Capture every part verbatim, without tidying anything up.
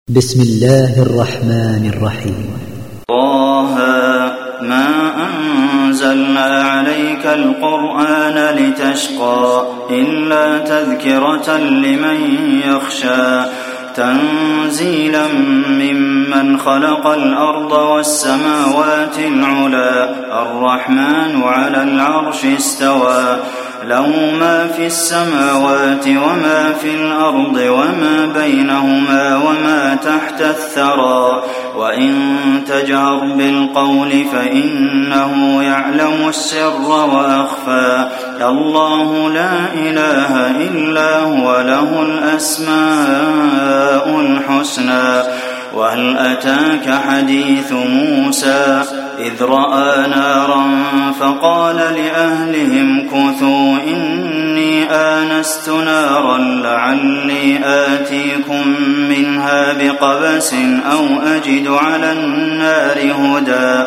بسم الله الرحمن الرحيم. طه ما أنزلنا عليك القرآن لتشقى إلا تذكرة لمن يخشى تنزيلا ممن خلق الأرض والسماوات العلى الرحمن على العرش استوى له ما في السماوات وما في الأرض وما بينهما وما تحت الثرى وإن تجهر بالقول فإنه يعلم السر وأخفى الله لا إله إلا هو له الأسماء الحسنى. وهل أتاك حديث موسى إذ رأى نارا فقال لأهلهم كثوا إني آنست نارا لعلي آتيكم منها بقبس أو أجد على النار هدى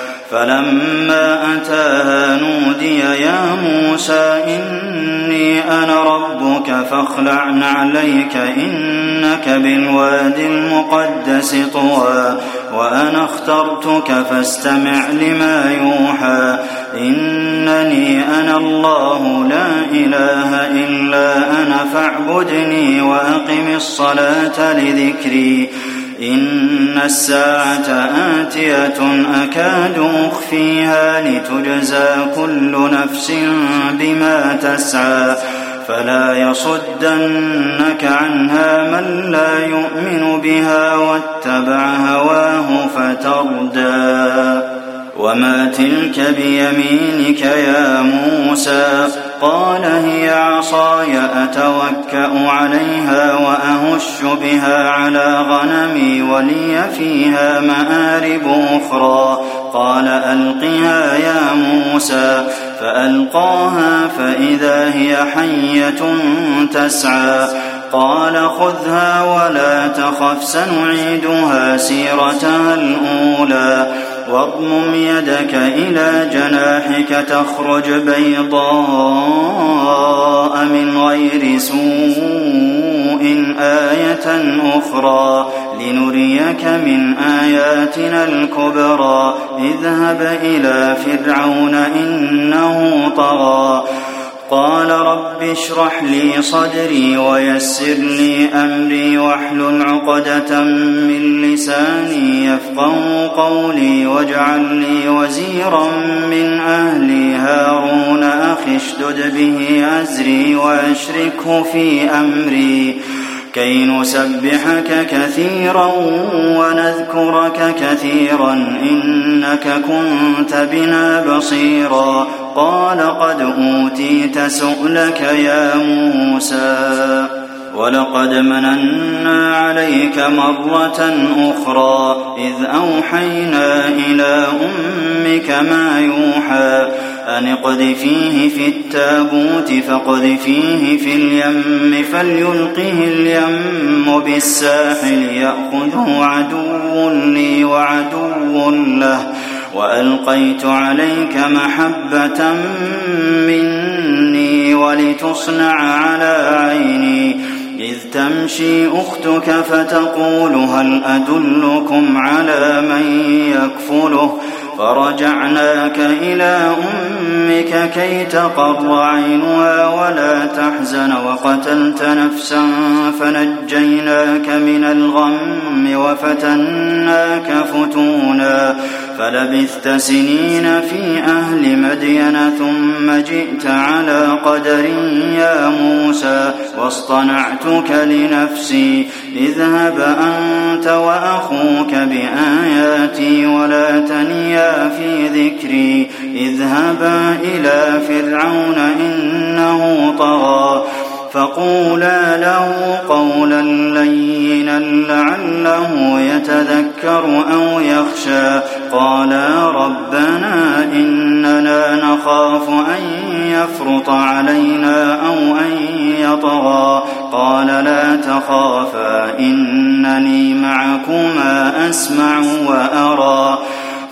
فلما أتاها نودي يا موسى إني أنا ربك فاخلع نعليك إنك بالوادي المقدس طوى وأنا اخترتك فاستمع لما يوحى إنني أنا الله لا إله إلا أنا فاعبدني وأقم الصلاة لذكري إن الساعة آتية أكاد أخفيها لتجزى كل نفس بما تسعى فلا يصدنك عنها من لا يؤمن بها واتبع هواه فتردى. وما تلك بيمينك يا موسى قال هي عصاي أتوكأ عليها وأهش بها على غنمي ولي فيها مآرب أخرى قال ألقها يا موسى فألقاها فإذا هي حية تسعى قال خذها ولا تخف سنعيدها سيرتها الأولى واضمم يدك إلى جناحك تخرج بيضاء من غير سوء آية أخرى لنريك من آياتنا الكبرى اذهب إلى فرعون إنه طغى قال رب اشرح لي صدري ويسر لي أمري واحلل عقدة من لساني يفقهوا قولي واجعل لي وزيرا من أهلي هارون أخي اشدد به أزري وأشركه في أمري كي نسبحك كثيرا ونذكرك كثيرا إنك كنت بنا بصيرا قال قد أوتيت سؤلك يا موسى ولقد مننا عليك مرة أخرى إذ أوحينا إلى أمك ما يوحى أن اقذفيه في التابوت فاقذفيه في اليم فليلقه اليم بالساحل يأخذه عدو لي وعدو له وألقيت عليك محبة مني ولتصنع على عيني إذ تمشي أختك فتقول هل أدلكم على من يكفله فرجعناك إلى أمك كي تقر عينها ولا تحزن وقتلت نفسا فنجيناك من الغم وفتناك فتونا فلبثت سنين في أهل مدين ثم جئت على قدر يا موسى واصطنعتك لنفسي اذهب أنت وأخوك بآياتي ولا تنيا في ذكري اذهبا إلى فرعون إنه طغى فقولا له قولا لينا لعله يتذكر أو يخشى قالا ربنا إننا نخاف أن يفرط علينا أو أن يطغى قال لا تخافا إنني معكما أسمع وأرى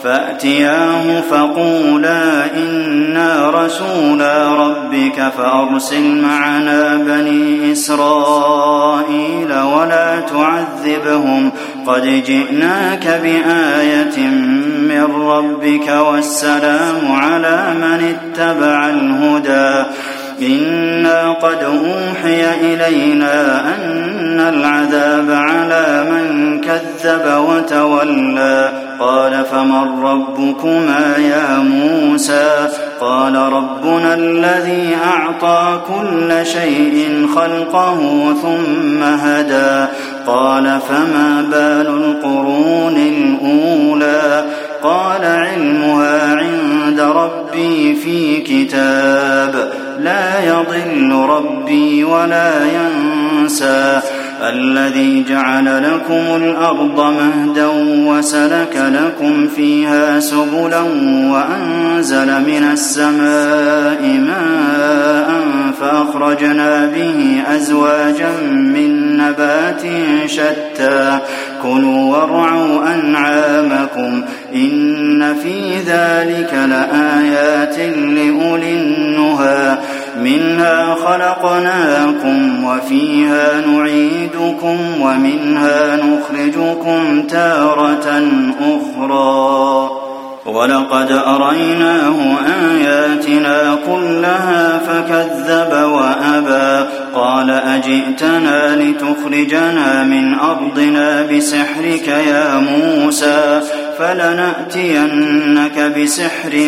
فأتياه فقولا إنا رسولا ربك فأرسل معنا بني إسرائيل ولا تعذبهم قد جئناك بآية من ربك والسلام على من اتبع الهدى إنا قد أوحي إلينا أن العذاب على من كذب وتولى قال فمن ربكما يا موسى قال ربنا الذي أعطى كل شيء خلقه ثم هدى قال فما بال القرون الأولى قال علمها عند ربي في كتاب لا يضل ربي ولا ينسى الذي جعل لكم الأرض مهدا وسلك لكم فيها سبلا وأنزل من السماء ماء فأخرجنا به أزواجا من نبات شتى كلوا وارعوا أنعامكم إن في ذلك لآيات لأولي النهى منها خلقناكم وفيها نعيدكم ومنها نخرجكم تارة أخرى ولقد أريناه آياتنا كلها فكذب وأبى قال أجئتنا لتخرجنا من أرضنا بسحرك يا موسى فلنأتينك بسحر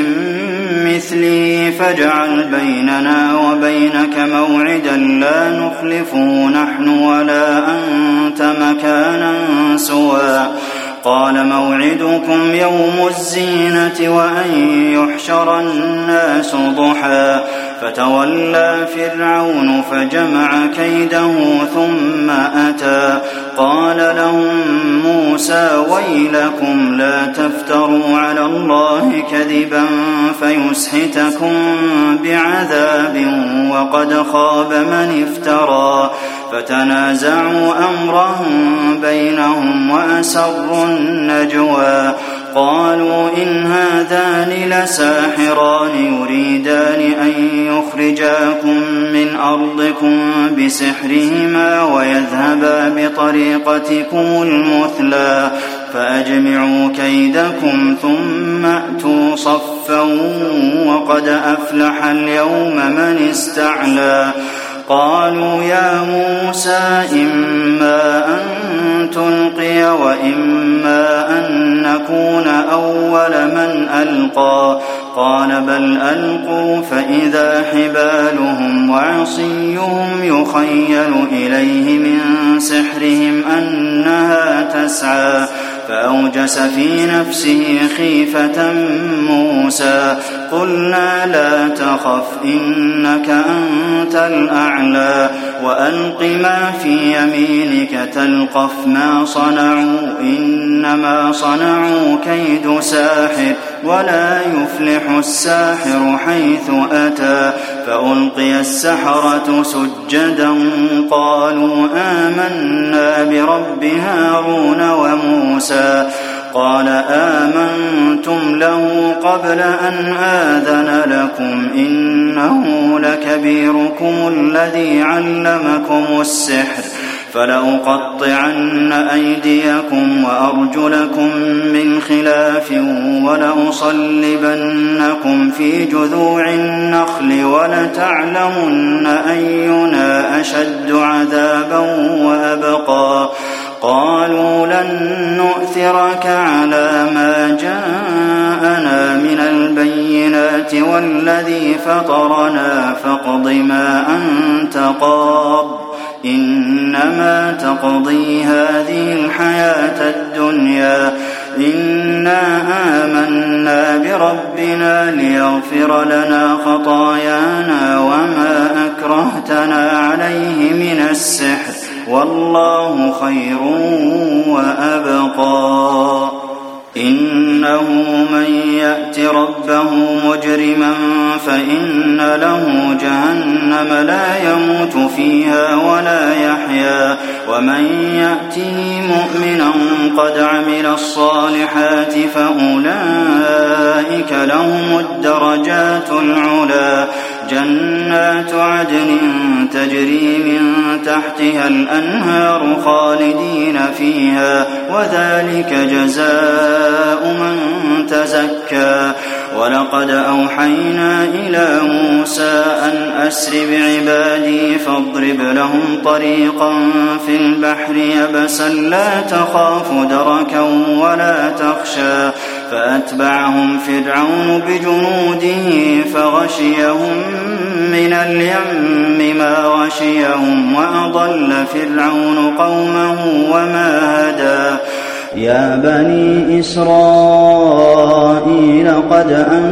مثلي فاجعل بيننا وبينك موعدا لا نخلفه نحن ولا أنت مكانا سوى قال موعدكم يوم الزينة وأن يحشر الناس ضحى فتولى فرعون فجمع كيده ثم أتى قال لهم موسى ويلكم لا تفتروا على الله كذبا فيسحتكم بعذاب وقد خاب من افترى فتنازعوا أمرهم بينهم وأسروا النجوى قالوا إن هذان لساحران يريدان أن يخرجاكم من أرضكم بسحرهما ويذهبا بطريقتكم المثلى فأجمعوا كيدكم ثم أتوا صفا وقد أفلح اليوم من استعلى قالوا يا موسى إما أن تلقي وإما أن نكون أول من ألقى قال بل ألقوا فإذا حبالهم وعصيهم يخيل إليه من سحرهم أنها تسعى فأوجس في نفسه خيفة موسى قلنا لا تخف إنك أنت الأعلى وألق ما في يمينك تلقف ما صنعوا إنما صنعوا كيد ساحر ولا يفلح الساحر حيث أتى فألقي السحرة سجدا قالوا آمنا برب هارون وموسى قال آمنتم له قبل أن آذن لكم إنه لكبيركم الذي علمكم السحر فلأقطعن أيديكم وأرجلكم من خلاف ولأصلبنكم في جذوع النخل ولتعلمن أينا أشد عذابا وأبقى قالوا لن نؤثرك على ما جاءنا من البينات والذي فطرنا فاقض ما أنت قاض إنما تقضي هذه الحياة الدنيا إنا آمنا بربنا ليغفر لنا خطايانا وما أكرهتنا عليه من السحر والله خير وأبقى إنه من يأت يأت ربه مجرما فإن له جهنم لا يموت فيها ولا يحيا ومن يأته مؤمنا قد عمل الصالحات فأولئك لهم الدرجات العلى جنات عدن تجري من تحتها الأنهار خالدين فيها وذلك جزاء من تزكى ولقد أوحينا إلى موسى أن أسر بعبادي فاضرب لهم طريقا في البحر يبسا لا تخاف دركا ولا تخشى فأتبعهم فرعون بجنوده فغشيهم من اليم ما غشيهم وأضل فرعون قومه وما هدى يا بني إسرائيل قد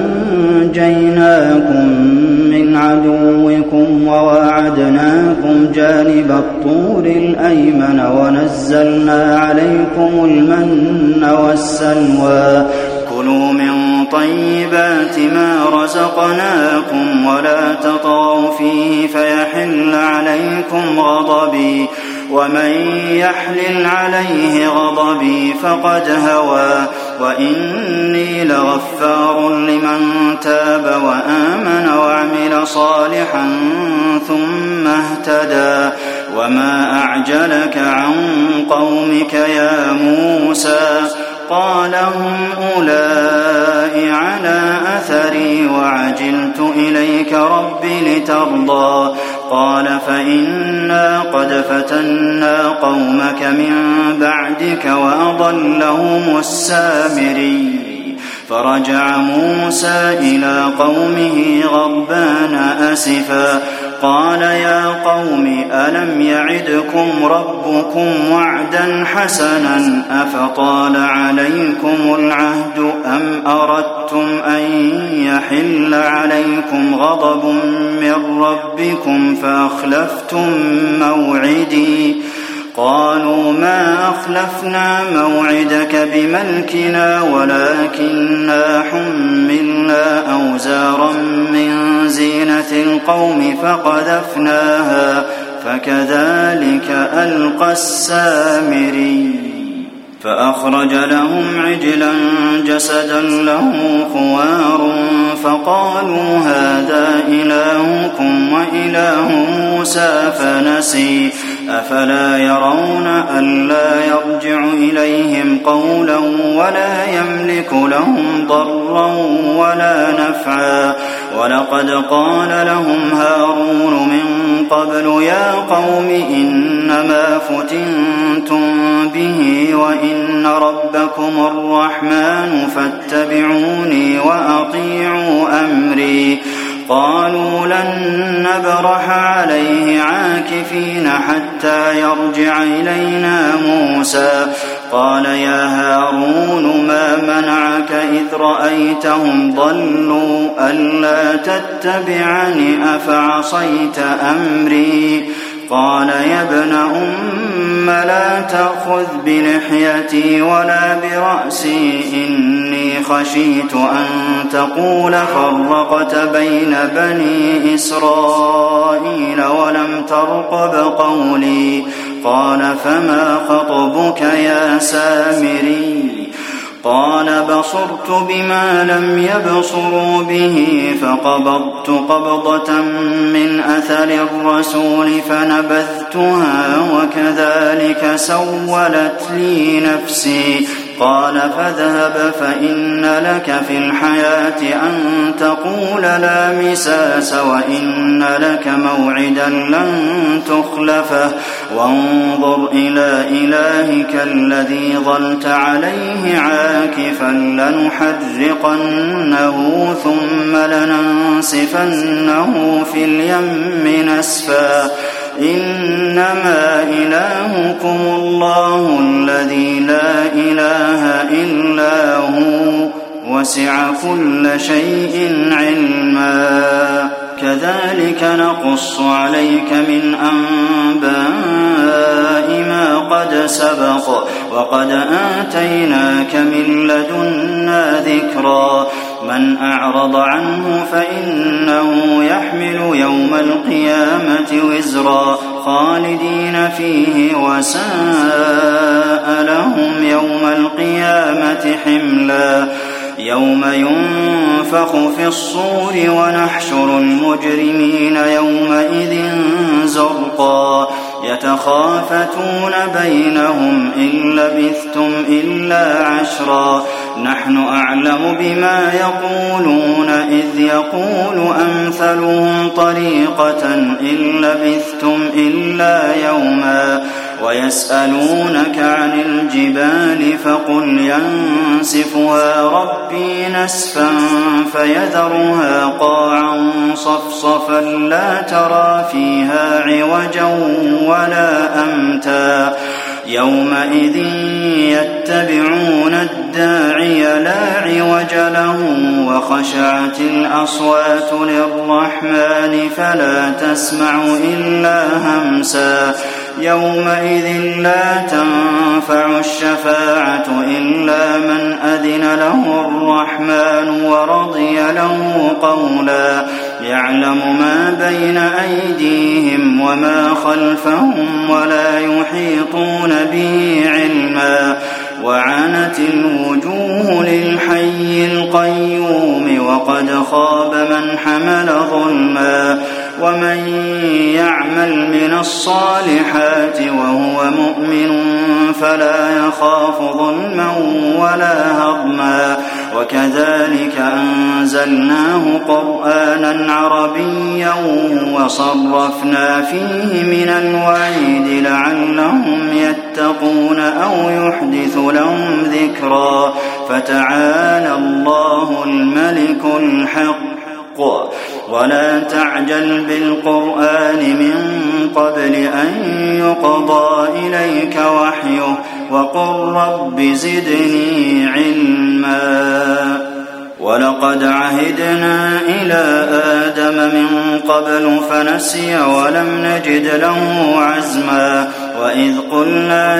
أنجيناكم من عدوكم وواعدناكم جانب الطور الأيمن ونزلنا عليكم المن والسلوى كلوا من طيبات ما رزقناكم ولا تطغوا فيه فيحل عليكم غضبي ومن يحلل عليه غضبي فقد هوى وإني لغفار لمن تاب وآمن وعمل صالحا ثم اهتدى وما أعجلك عن قومك يا موسى قال هم أولئك على أثري وعجلت إليك رب لترضى قال فإنا قد فتنا قومك من بعدك وأضلهم السامري فرجع موسى إلى قومه غضبان أسفا قال يا قوم ألم يعدكم ربكم وعدا حسنا أفطال عليكم العهد أم أردتم أن يحل عليكم غضب من ربكم فأخلفتم موعدي قالوا ما أخلفنا موعدك بملكنا ولكننا حملنا أوزارا من زينة القوم فقذفناها فكذلك ألقى السامري فأخرج لهم عجلا جسدا له خوار فقالوا هذا إلهكم وإله موسى فنسي أفلا يرون ألا يرجع إليهم قولا ولا يملك لهم ضرا ولا نفعا ولقد قال لهم هارون من قبل يا قوم إنما فتنتم به وإن ربكم الرحمن فاتبعوني وأطيعوا أمري قالوا لن نبرح عليه عاكفين حتى يرجع إلينا موسى قال يا هارون ما منعك إذ رأيتهم ضلوا ألا تتبعني أفعصيت أمري قال يا ابن أم لا تأخذ بلحيتي ولا برأسي إني خشيت أن تقول فرقت بين بني إسرائيل ولم ترقب قولي قال فما خطبك يا سامري قال بصرت بما لم يبصروا به فقبضت قبضة من أثر الرسول فنبذتها وكذلك سولت لي نفسي قال فاذهب فإن لك في الحياة أن تقول لا مساس وإن لك موعدا لن تخلفه وانظر إلى إلهك الذي ظلت عليه عاكفا لنحرقنه ثم لننسفنه في اليم نسفا إنما إلهكم الله الذي لا إله إلا هو وسع كل شيء علما كذلك نقص عليك من أنباء ما قد سبق وقد آتيناك من لدنا ذكرا من أعرض عنه فإنه يحمل يوم القيامة وزرا خالدين فيه وساء لهم يوم القيامة حملا يوم ينفخ في الصور ونحشر المجرمين يومئذ زرقا يتخافتون بينهم إن لبثتم إلا عشرا نحن أعلم بما يقولون إذ يقول أمثلهم طريقة إن لبثتم إلا يوما ويسألونك عن الجبال فقل ينسفها ربي نسفا فيذرها قاعا صفصفا لا ترى فيها عوجا ولا أمتا يومئذ يتبعون الداعي لا عوج له وخشعت الأصوات للرحمن فلا تسمع إلا همسا يومئذ لا تنفع الشفاعة إلا من أذن له الرحمن ورضي له قولا يعلم ما بين أيديهم وما خلفهم ولا يحيطون به علما وعنت الوجوه للحي القيوم وقد خاب من حمل ظلما ومن يعمل من الصالحات وهو مؤمن فلا يخاف ظلما ولا هضما وكذلك أنزلناه قرآنا عربيا وصرفنا فيه من الوعيد لعلهم يتقون أو يحدث لهم ذكرا فتعالى الله الملك الحق ولا تعجل بالقرآن من قبل أن يقضى إليك وحيه وقل رب زدني علما ولقد عهدنا إلى آدم من قبل فنسي ولم نجد له عزما وإذ قلنا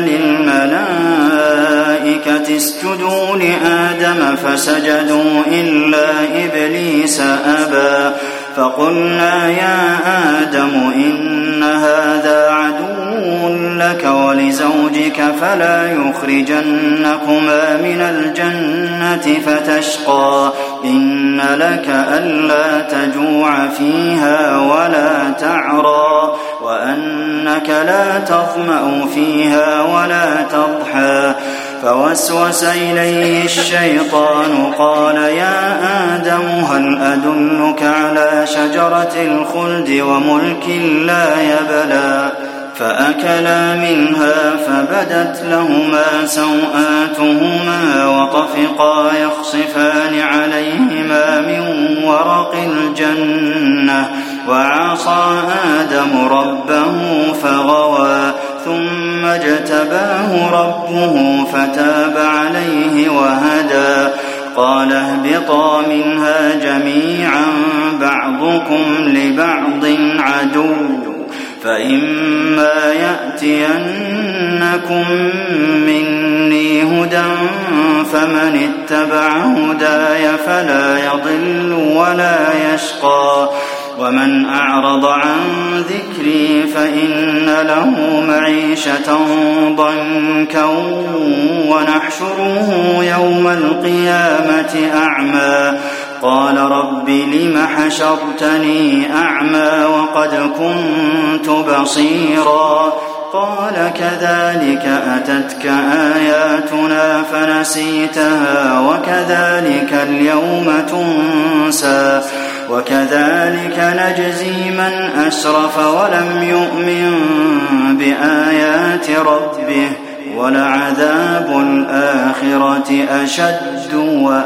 للملائكة اسجدوا لآدم فسجدوا إلا إبليس أبى فقلنا يا آدم إن هذا عدو لك ولزوجك فلا يخرجنكما من الجنة فتشقى إن لك ألا تجوع فيها ولا تعرى وأنك لا تظمأ فيها ولا تضحى فوسوس إليه الشيطان قال يا آدم هل أدلك على شجرة الخلد وملك لا يبلى فأكلا منها فبدت لهما سوآتهما وطفقا يخصفان عليهما من ورق الجنة وعصى آدم ربه فغوى ثم اجتباه ربه فتاب عليه وهدى قال اهبطا منها جميعا بعضكم لبعض عدو فإما يأتينكم مني هدى فمن اتبع هداي فلا يضل ولا يشقى ومن أعرض عن ذكري فإن له معيشة ضنكا ونحشره يوم القيامة أعمى قال رب لم حشرتني أعمى وقد كنت بصيرا قال كذلك أتتك آياتنا فنسيتها وكذلك اليوم تنسى وكذلك نجزي من أسرف ولم يؤمن بآيات ربه ولعذاب الآخرة أشد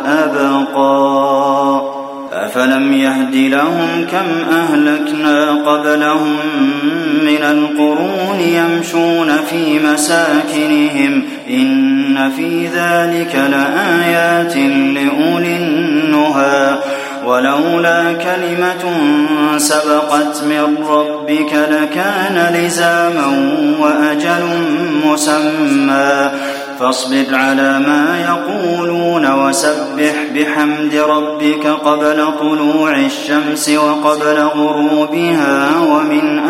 وأبقى أفلم يهد لهم كم أهلكنا قبلهم من القرون يمشون في مساكنهم إن في ذلك لآيات لأولي النهى ولولا كلمة سبقت من ربك لكان لزاما وأجل مسمى فاصبر على ما يقولون وسبح بحمد ربك قبل طلوع الشمس وقبل غروبها ومن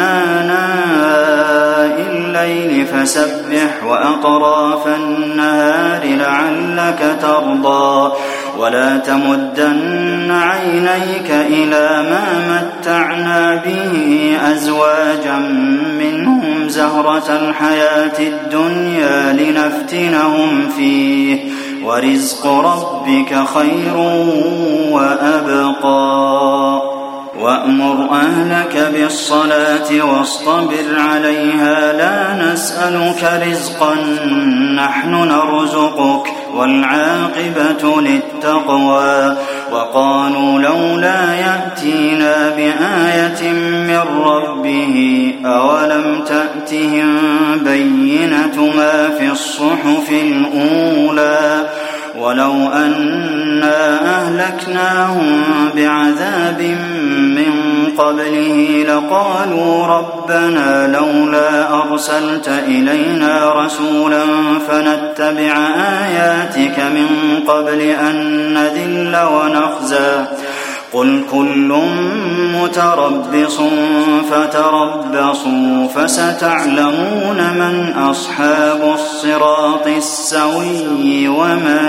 آناء الليل فسبح وأطراف النهار لعلك ترضى ولا تمدن عينيك إلى ما متعنا به أزواجا منهم زهرة الحياة الدنيا لنفتنهم فيه ورزق ربك خير وأبقى وأمر أهلك بالصلاة واصطبر عليها لا نسألك رزقا نحن نرزقك والعاقبة للتقوى وقالوا لولا يأتينا بآية من ربه أولم تأتهم بينة ما في الصحف الأولى ولو أنا أهلكناهم بعذاب من قبله لقالوا ربنا لولا أرسلت إلينا رسولا فنتبع آياتك من قبل أن نذل ونخزى قل كل متربص فتربصوا فستعلمون من أصحاب الصراط السوي وما